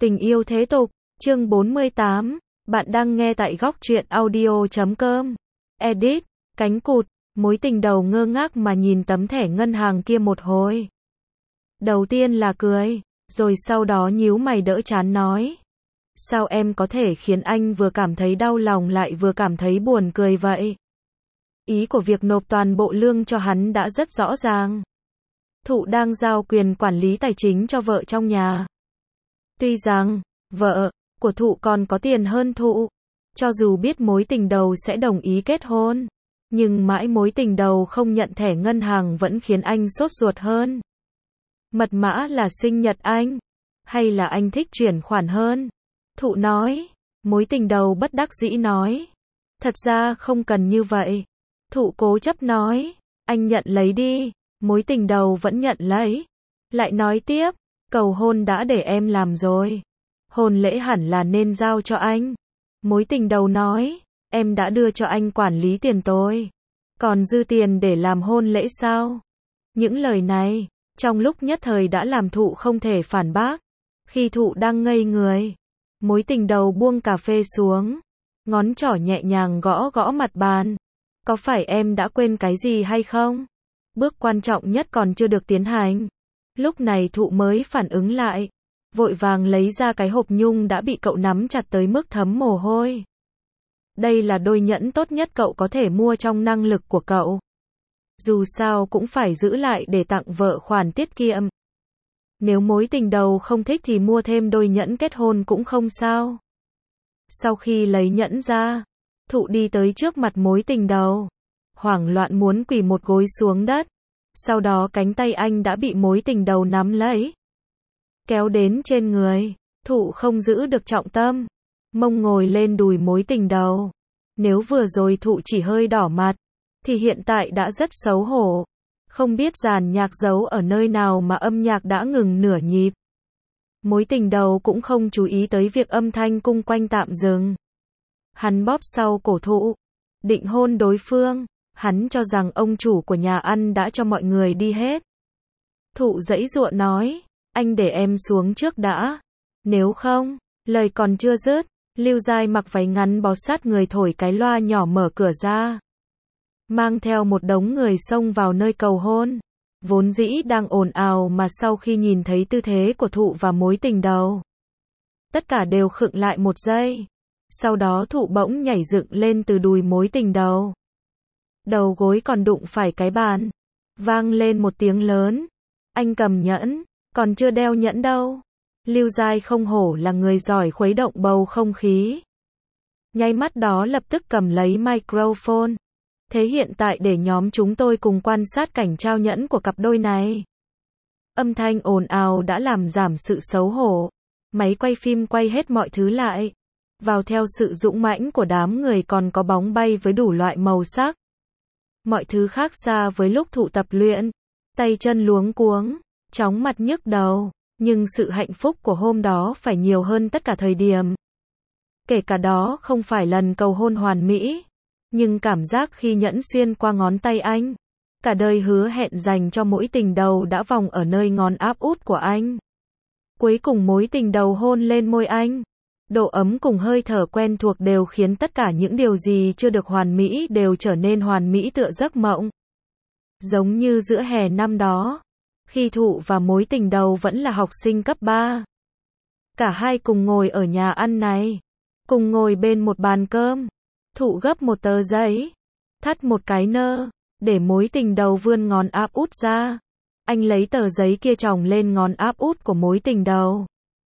Tình yêu thế tục, chương 48, bạn đang nghe tại góc truyện audio.com. Edit, cánh cụt, mối tình đầu ngơ ngác mà nhìn tấm thẻ ngân hàng kia một hồi. Đầu tiên là cười, rồi sau đó nhíu mày đỡ chán nói. Sao em có thể khiến anh vừa cảm thấy đau lòng lại vừa cảm thấy buồn cười vậy? Ý của việc nộp toàn bộ lương cho hắn đã rất rõ ràng. Thụ đang giao quyền quản lý tài chính cho vợ trong nhà. Tuy rằng, vợ của Thụ còn có tiền hơn Thụ, cho dù biết mối tình đầu sẽ đồng ý kết hôn, nhưng mãi mối tình đầu không nhận thẻ ngân hàng vẫn khiến anh sốt ruột hơn. Mật mã là sinh nhật anh, hay là anh thích chuyển khoản hơn? Thụ nói, mối tình đầu bất đắc dĩ nói. Thật ra không cần như vậy. Thụ cố chấp nói, anh nhận lấy đi, mối tình đầu vẫn nhận lấy. Lại nói tiếp, cầu hôn đã để em làm rồi. Hôn lễ hẳn là nên giao cho anh. Mối tình đầu nói, em đã đưa cho anh quản lý tiền tôi. Còn dư tiền để làm hôn lễ sao? Những lời này, trong lúc nhất thời đã làm Thụ không thể phản bác. Khi Thụ đang ngây người, mối tình đầu buông cà phê xuống, ngón trỏ nhẹ nhàng gõ gõ mặt bàn. Có phải em đã quên cái gì hay không? Bước quan trọng nhất còn chưa được tiến hành. Lúc này Thụ mới phản ứng lại, vội vàng lấy ra cái hộp nhung đã bị cậu nắm chặt tới mức thấm mồ hôi. Đây là đôi nhẫn tốt nhất cậu có thể mua trong năng lực của cậu. Dù sao cũng phải giữ lại để tặng vợ khoản tiết kiệm. Nếu mối tình đầu không thích thì mua thêm đôi nhẫn kết hôn cũng không sao. Sau khi lấy nhẫn ra, Thụ đi tới trước mặt mối tình đầu, hoảng loạn muốn quỳ một gối xuống đất. Sau đó cánh tay anh đã bị mối tình đầu nắm lấy, kéo đến trên người. Thụ không giữ được trọng tâm, mông ngồi lên đùi mối tình đầu. Nếu vừa rồi Thụ chỉ hơi đỏ mặt, thì hiện tại đã rất xấu hổ. Không biết dàn nhạc giấu ở nơi nào mà âm nhạc đã ngừng nửa nhịp. Mối tình đầu cũng không chú ý tới việc âm thanh cung quanh tạm dừng. Hắn bóp sau cổ Thụ, định hôn đối phương. Hắn cho rằng ông chủ của nhà ăn đã cho mọi người đi hết. Thụ giãy giụa nói, anh để em xuống trước đã. Nếu không, lời còn chưa dứt, Lưu Giai mặc váy ngắn bó sát người thổi cái loa nhỏ mở cửa ra. Mang theo một đống người xông vào nơi cầu hôn. Vốn dĩ đang ồn ào mà sau khi nhìn thấy tư thế của Thụ và mối tình đầu, tất cả đều khựng lại một giây. Sau đó Thụ bỗng nhảy dựng lên từ đùi mối tình đầu. Đầu gối còn đụng phải cái bàn. Vang lên một tiếng lớn. Anh cầm nhẫn, còn chưa đeo nhẫn đâu. Lưu Giai không hổ là người giỏi khuấy động bầu không khí. Nháy mắt đó lập tức cầm lấy microphone. Thế hiện tại để nhóm chúng tôi cùng quan sát cảnh trao nhẫn của cặp đôi này. Âm thanh ồn ào đã làm giảm sự xấu hổ. Máy quay phim quay hết mọi thứ lại. Vào theo sự dũng mãnh của đám người còn có bóng bay với đủ loại màu sắc. Mọi thứ khác xa với lúc Thụ tập luyện. Tay chân luống cuống, chóng mặt nhức đầu. Nhưng sự hạnh phúc của hôm đó phải nhiều hơn tất cả thời điểm. Kể cả đó không phải lần cầu hôn hoàn mỹ. Nhưng cảm giác khi nhẫn xuyên qua ngón tay anh. Cả đời hứa hẹn dành cho mỗi tình đầu đã vòng ở nơi ngón áp út của anh. Cuối cùng mối tình đầu hôn lên môi anh. Độ ấm cùng hơi thở quen thuộc đều khiến tất cả những điều gì chưa được hoàn mỹ đều trở nên hoàn mỹ tựa giấc mộng. Giống như giữa hè năm đó, khi Thụ và mối tình đầu vẫn là học sinh cấp 3. Cả hai cùng ngồi ở nhà ăn này, cùng ngồi bên một bàn cơm. Thụ gấp một tờ giấy, thắt một cái nơ, để mối tình đầu vươn ngón áp út ra. Anh lấy tờ giấy kia chồng lên ngón áp út của mối tình đầu.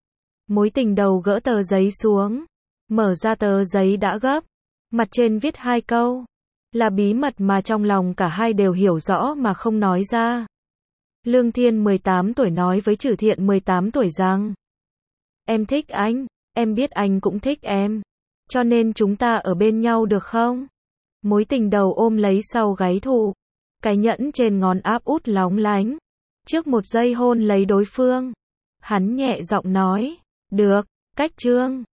Mối tình đầu gỡ tờ giấy xuống, mở ra tờ giấy đã gấp. Mặt trên viết 2 câu, là bí mật mà trong lòng cả hai đều hiểu rõ mà không nói ra. Lương Thiên 18 tuổi nói với Trử Thiện 18 tuổi rằng, em thích anh, em biết anh cũng thích em, cho nên chúng ta ở bên nhau được không? Mối tình đầu ôm lấy sau gáy Thụ, cái nhẫn trên ngón áp út lóng lánh. Trước một giây hôn lấy đối phương, hắn nhẹ giọng nói, được, cách chương.